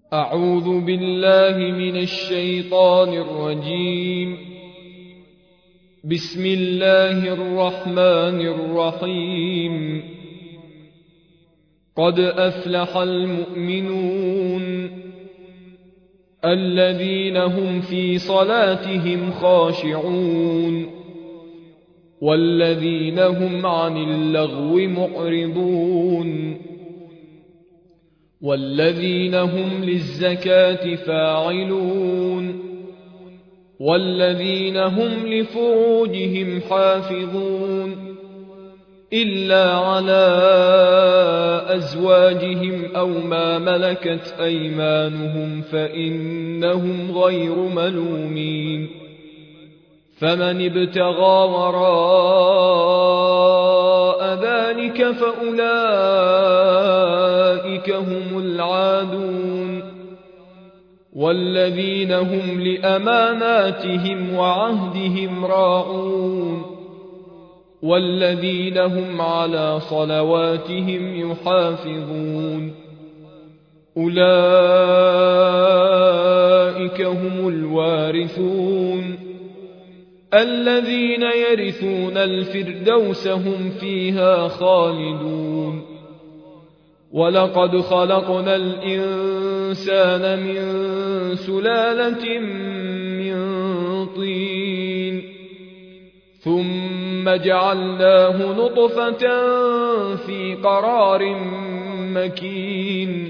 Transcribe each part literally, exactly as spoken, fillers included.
أعوذ بالله من الشيطان الرجيم. بسم الله الرحمن الرحيم. قد أفلح المؤمنون الذين هم في صلاتهم خاشعون والذين هم عن اللغو معرضون والذين هم للزكاة فاعلون والذين هم لفروجهم حافظون إلا على أزواجهم أو ما ملكت أيمانهم فإنهم غير ملومين. فمن ابتغى وراء ذلك فأولئك هم العادون والذين هم لأماناتهم وعهدهم راعون والذين هم على صلواتهم يحافظون. أولئك هم الوارثون الذين يرثون الفردوس هم فيها خالدون. ولقد خلقنا الإنسان من سلالة من طين ثم جعلناه نطفة في قرار مكين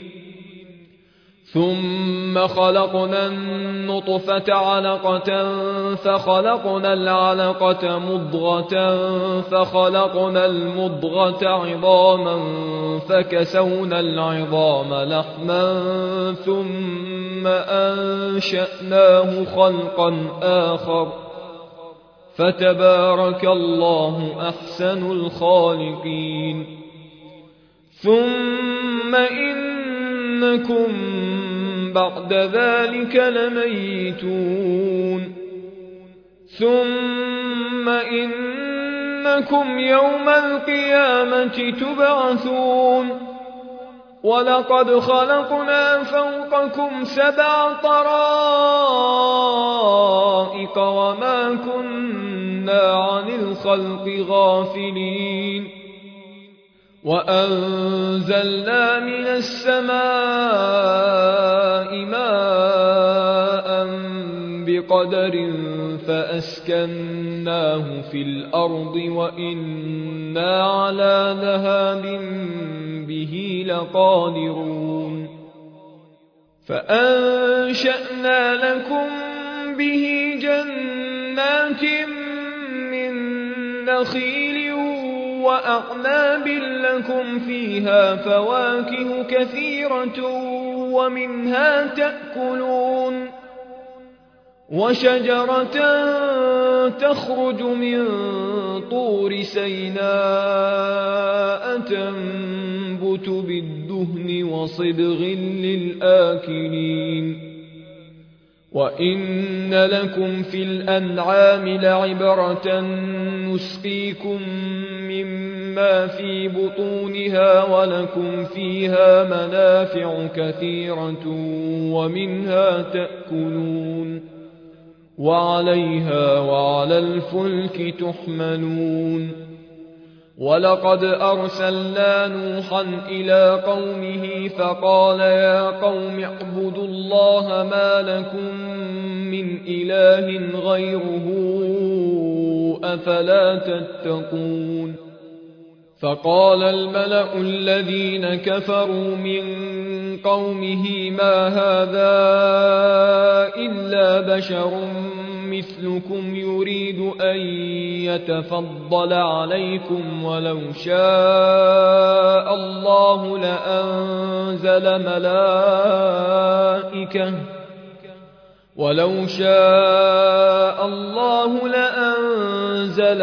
ثم خلقنا النطفة علقة فخلقنا العلقة مضغة فخلقنا المضغة عظاما فكسونا العظام لحما ثم أنشأناه خلقا آخر فتبارك الله أحسن الخالقين. ثم إنكم بعد ذلك لميتون ثم إنكم يوم القيامة تبعثون. ولقد خلقنا فوقكم سبع طرائق وما كنا عن الخلق غافلين. وأنزلنا من السماء ماء بقدر فأسكناه في الأرض وإنا على ذهاب به لقادرون. فأنشأنا لكم به جنات من نخيل وأعناب لكم فيها فواكه كثيرة ومنها تأكلون. وشجرة تخرج من طور سيناء تنبت بالدهن وصبغ للآكلين. وإن لكم في الأنعام لعبرة نسقيكم مما في بطونها ولكم فيها منافع كثيرة ومنها تأكلون وعليها وعلى الفلك تحملون. ولقد أرسلنا نوحا إلى قومه فقال يا قوم اعبدوا الله ما لكم من إله غيره أفلا تتقون. فقال الملأ الذين كفروا من قومه ما هذا إلا بشر مثلكم يريد أن يتفضل عليكم ولو شاء الله لأنزل ملائكة ولو شاء الله لأنزل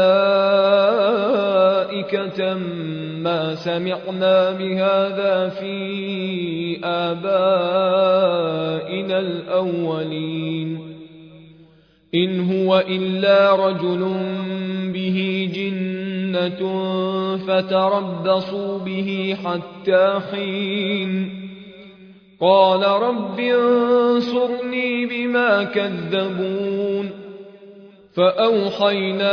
ملائكة ما سمعنا بهذا في آبائنا الأولين إن هو إلا رجل به جنة فتربصوا به حتى حين قال رب انصرني بما كذبون فأوحينا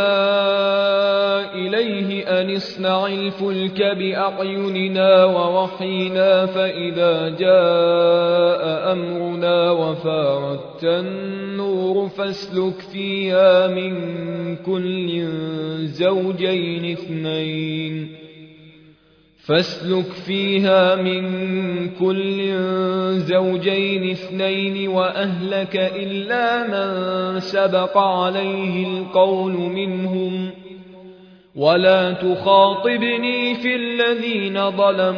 إليه أن اصنع الفلك بأعيننا ووحينا فإذا جاء أمرنا وفارت النور فاسلك فيها من كل زوجين اثنين فاسلك فيها من كل زوجين اثنين وأهلك إلا من سبق عليه القول منهم ولا تخاطبني في الذين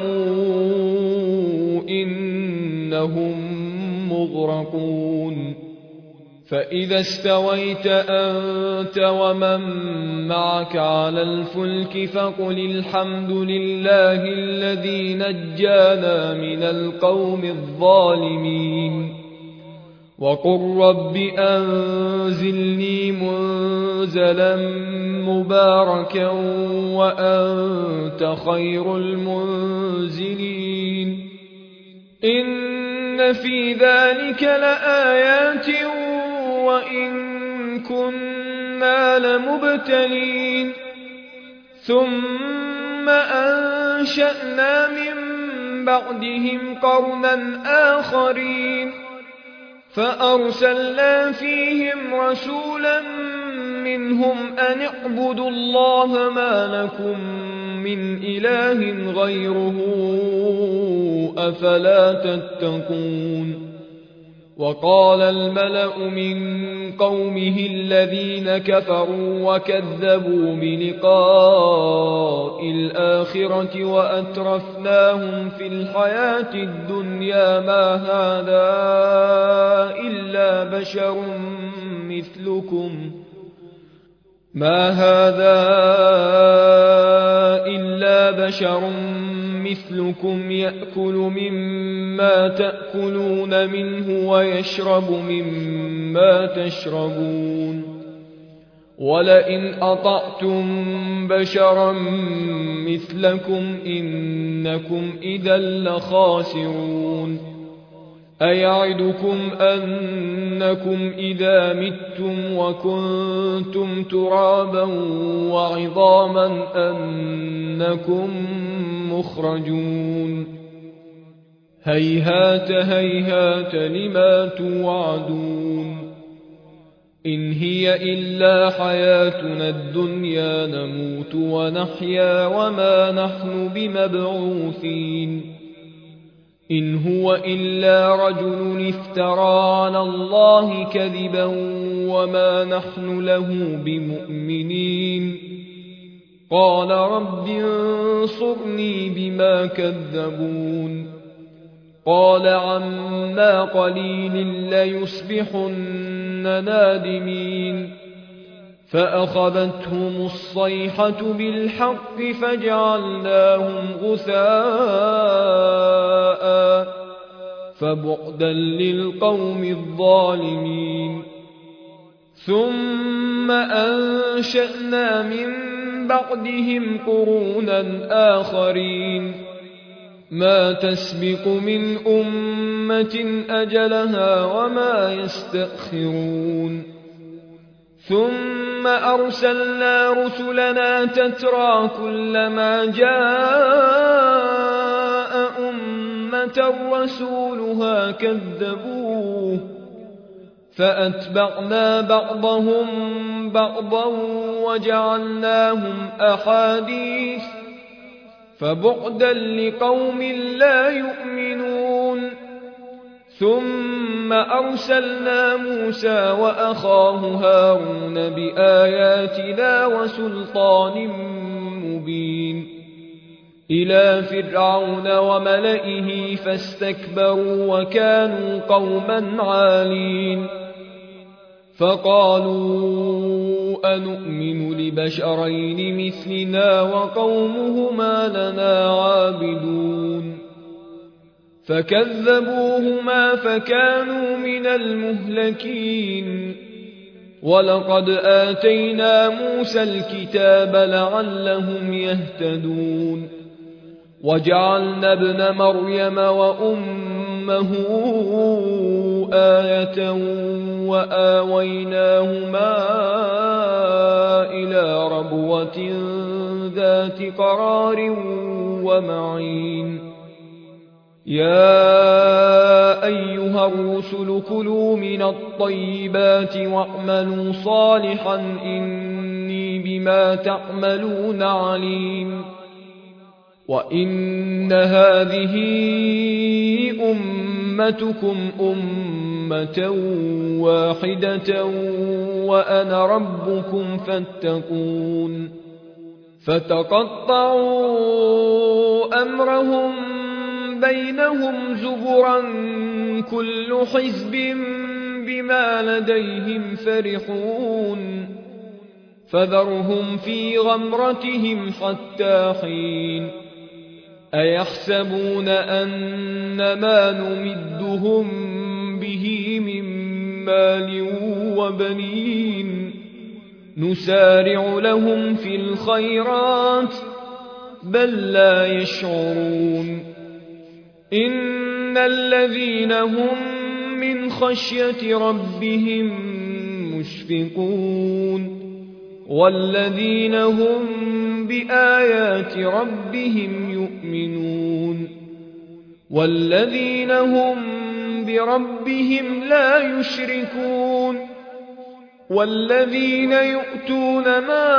ظلموا إنهم مغرقون فإذا استويت أنت ومن معك على الفلك فقل الحمد لله الذي نجانا من القوم الظالمين وقل رب أنزلني منزلا مباركا وأنت خير المنزلين إن في ذلك لآيات وإن كنا لمبتلين ثم أنشأنا من بعدهم قرنا آخرين فأرسلنا فيهم رسولا منهم أن اعبدوا الله ما لكم من إله غيره أفلا تتقون وقال الملأ من قومه الذين كفروا وكذبوا بلقاء الآخرة وأترفناهم في الحياة الدنيا ما هذا إلا بشر مثلكم ما هذا إلا بشر مثلكم يأكل مما تأكلون منه ويشرب مما تشربون ولئن أطعتم بشرا مثلكم إنكم إذا لخاسرون أيعدكم أنكم إذا متم وكنتم ترابا وعظاما أنكم مخرجون هيهات هيهات لما توعدون إن هي إلا حياتنا الدنيا نموت ونحيا وما نحن بمبعوثين إن هو إلا رجل افترى على الله كذبا وما نحن له بمؤمنين قال رب انصرني بما كذبون قال عما قليل ليصبحن نادمين فأخذتهم الصيحة بالحق فجعلناهم غثاء فبعدا للقوم الظالمين ثم أنشأنا من بعدهم قرونا آخرين ما تسبق من أمة أجلها وما يستأخرون ثم أرسلنا رسلنا تترى كلما جاء أمة رسولها كذبوه فأتبعنا بعضهم بعضا وجعلناهم أحاديث فبعدا لقوم لا يؤمنون ثم أرسلنا موسى وأخاه هارون بآياتنا وسلطان مبين إلى فرعون وملئه فاستكبروا وكانوا قوما عالين فقالوا أنؤمن لبشرين مثلنا وقومهما لنا عابدون فكذبوهما فكانوا من المهلكين ولقد آتينا موسى الكتاب لعلهم يهتدون وجعلنا ابن مريم وأمه قومه آية وآويناهما إلى ربوة ذات قرار ومعين يا أيها الرسل كلوا من الطيبات واعملوا صالحا إني بما تعملون عليم وإن هذه أمتكم أمة واحدة وأنا ربكم فاتقون فتقطعوا أمرهم بينهم زبرا كل حزب بما لديهم فرحون فذرهم في غمرتهم حتى حين أيحسبون أن ما نمدهم به من مال وبنين نسارع لهم في الخيرات بل لا يشعرون إن الذين هم من خشية ربهم مشفقون والذين هم بآيات ربهم يؤمنون والذين هم بربهم لا يشركون والذين يؤتون ما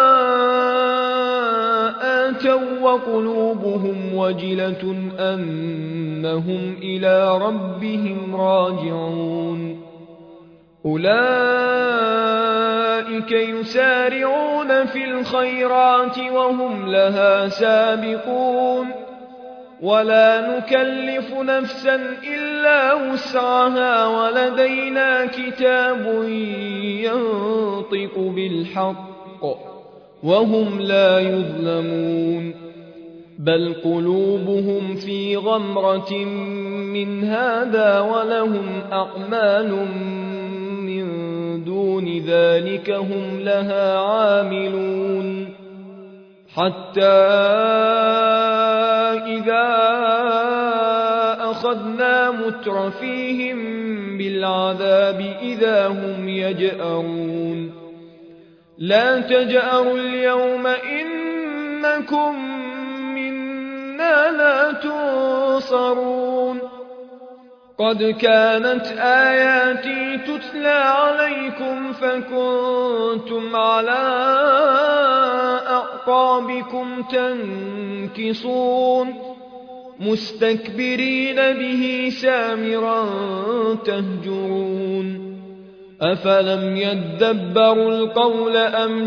آتوا وقلوبهم وجلة أنهم إلى ربهم راجعون أولئك يسارعون في الخيرات وهم لها سابقون ولا نكلف نفسا إلا وسعها ولدينا كتاب ينطق بالحق وهم لا يظلمون بل قلوبهم في غمرة من هذا ولهم أعمال من دون ذلك هم لها عاملون حتى إذا أخذنا مترفيهم بالعذاب إذا هم يجأرون لا تجأروا اليوم إنكم منا لا تنصرون قد كانت آياتي تتلى عليكم فكنتم على أعقابكم تنكصون مستكبرين به سامرا تهجرون أفلم يدبروا القول أم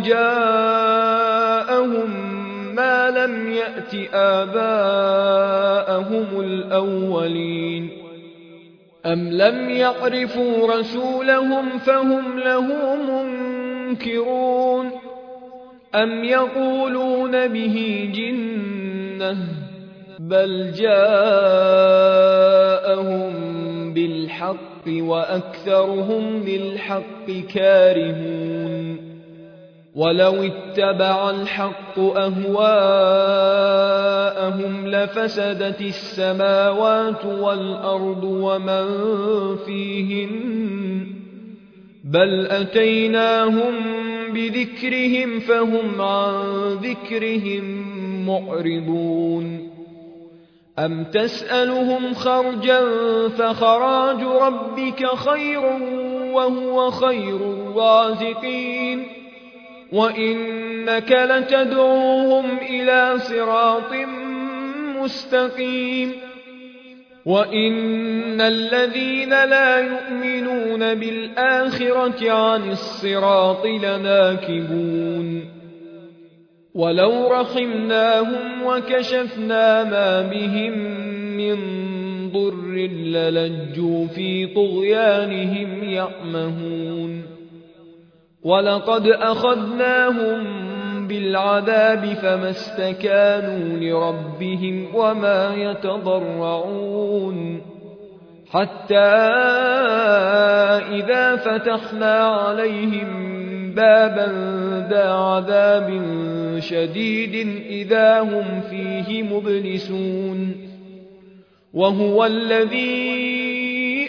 جاءهم ما لم يأت آباءهم الأولين أم لم يعرفوا رسولهم فهم له منكرون أم يقولون به جنة بل جاءهم بالحق وأكثرهم للحق كارهون ولو اتبع الحق أهواءهم لفسدت السماوات والأرض ومن فيهن بل أتيناهم بذكرهم فهم عن ذكرهم معرضون أم تسألهم خرجا فخراج ربك خير وهو خير الرازقين وإنك لتدعوهم إلى صراط مستقيم وإن الذين لا يؤمنون بالآخرة عن الصراط لناكبون ولو رحمناهم وكشفنا ما بهم من ضر للجوا في طغيانهم يعمهون ولقد أخذناهم بالعذاب فما استكانوا لربهم وما يتضرعون حتى إذا فتحنا عليهم بابا ذا عذاب شديد إذا هم فيه مبلسون وهو الذي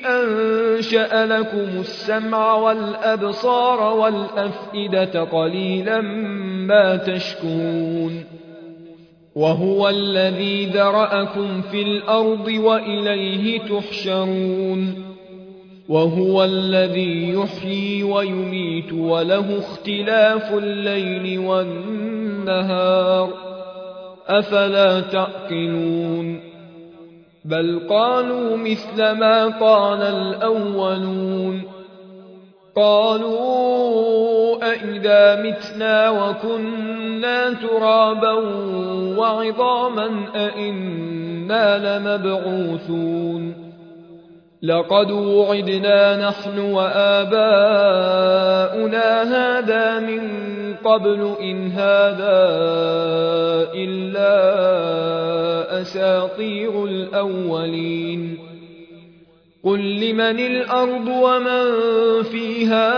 أنشأ لكم السمع والأبصار والأفئدة قليلا ما تشكرون وهو الذي ذرأكم في الأرض وإليه تحشرون وهو الذي يحيي ويميت وله اختلاف الليل والنهار أفلا تعقلون بل قالوا مثل ما قال الأولون قالوا أئذا متنا وكنا ترابا وعظاما أئنا لمبعوثون لقد وعدنا نحن وآباؤنا هذا من قبل إن هذا إلا أساطير الأولين قل لمن الأرض ومن فيها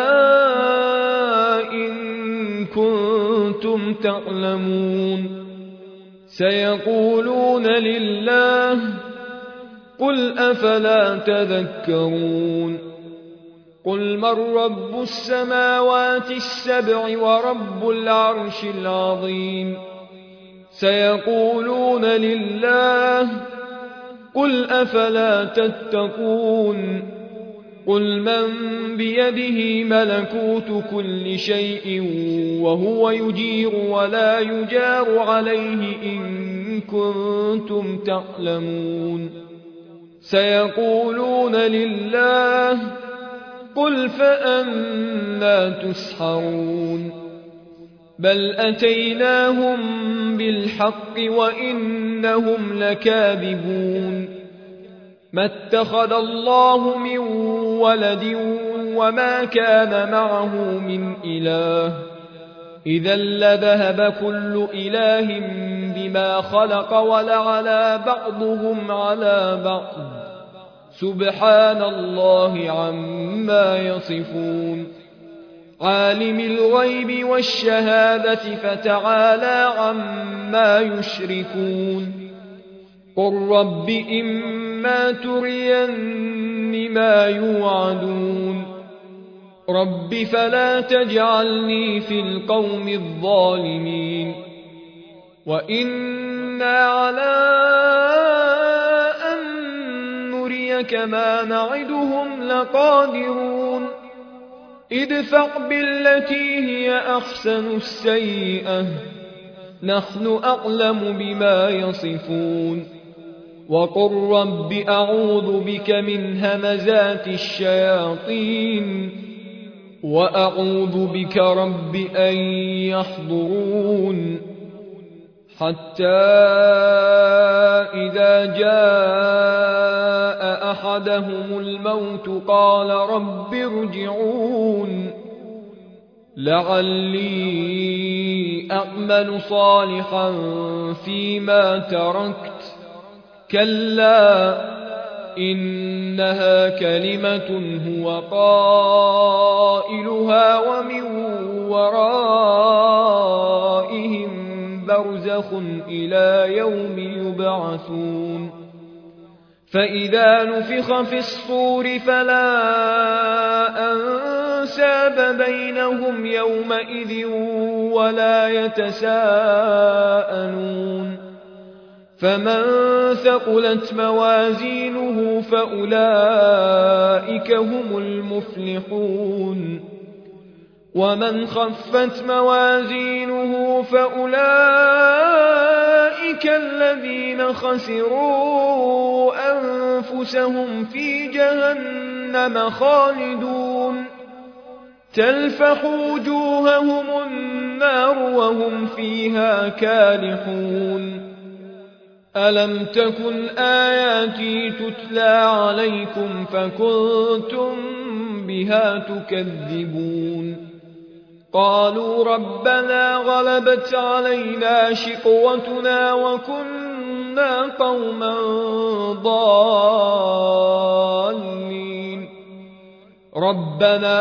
إن كنتم تعلمون سيقولون لله قل أفلا تذكرون قل من رب السماوات السبع ورب العرش العظيم سيقولون لله قل أفلا تتقون قل من بيده ملكوت كل شيء وهو يجير ولا يجار عليه إن كنتم تعلمون سيقولون لله قل فأنى تسحرون بل أتيناهم بالحق وإنهم لكاذبون ما اتخذ الله من ولد وما كان معه من إله إذا لذهب كل إله بما خلق ولعلى بعضهم على بعض سبحان الله عما يصفون عالم الغيب والشهادة فتعالى عما يشركون قل رب إما ترين ما يوعدون رب فلا تجعلني في القوم الظالمين وإنا على أن نريك ما نعدهم لقادرون ادفع بالتي هي أحسن السيئة نحن أعلم بما يصفون وقل رب أعوذ بك من همزات الشياطين وأعوذ بك رب أن يحضرون حتى إذا جاء أحدهم الموت قال رب ارجعون لعلي أعمل صالحا فيما تركت كلا إنها كلمة هو قائلها ومن ورائهم برزخ إلى يوم يبعثون فإذا نفخ في الصور فلا أنساب بينهم يومئذ ولا يتساءلون فمن ثقلت موازينه فأولئك هم المفلحون ومن خفت موازينه فأولئك الذين خسروا أنفسهم في جهنم خالدون تلفح وجوههم النار وهم فيها كالحون ألم تكن آياتي تتلى عليكم فكنتم بها تكذبون قالوا ربنا غلبت علينا شقوتنا وكنا قوما ضالين ربنا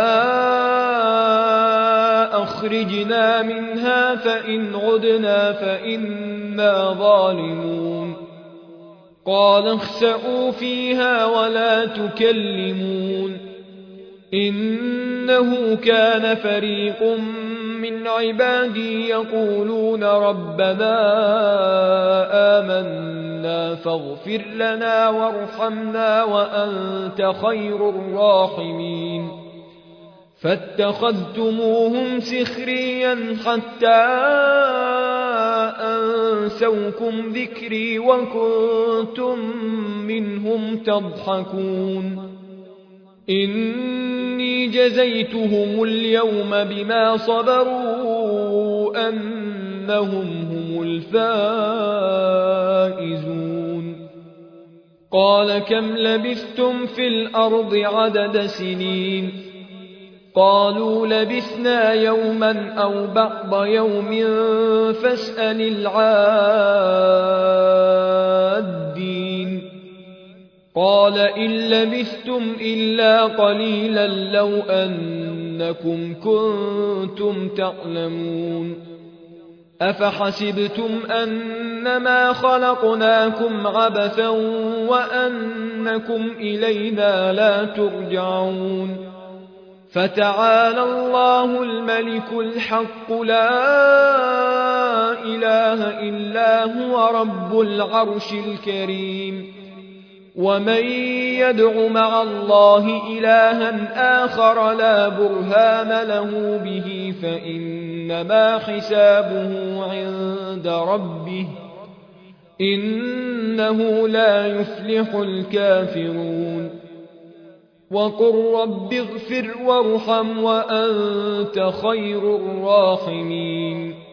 أخرجنا منها فإن عدنا فإنا ظالمون قال اخسئوا فيها ولا تكلمون إنه كان فريق من عبادي يقولون ربنا آمنا فاغفر لنا وارحمنا وأنت خير الراحمين فاتخذتموهم سخريا حتى أنسوكم ذكري وكنتم منهم تضحكون إني جزيتهم اليوم بما صبروا أنهم هم الفائزون قال كم لبثتم في الأرض عدد سنين قالوا لبثنا يوما أو بعض يوم فاسأل العادين قال إن لبثتم إلا قليلا لو أنكم كنتم تعلمون أفحسبتم أنما خلقناكم عبثا وأنكم إلينا لا ترجعون فتعالى الله الملك الحق لا إله إلا هو رب العرش الكريم ومن يدع مع الله إلها آخر لا برهان له به فإنما حسابه عند ربه إنه لا يفلح الكافرون وقل رب اغفر وارحم وأنت خير الراحمين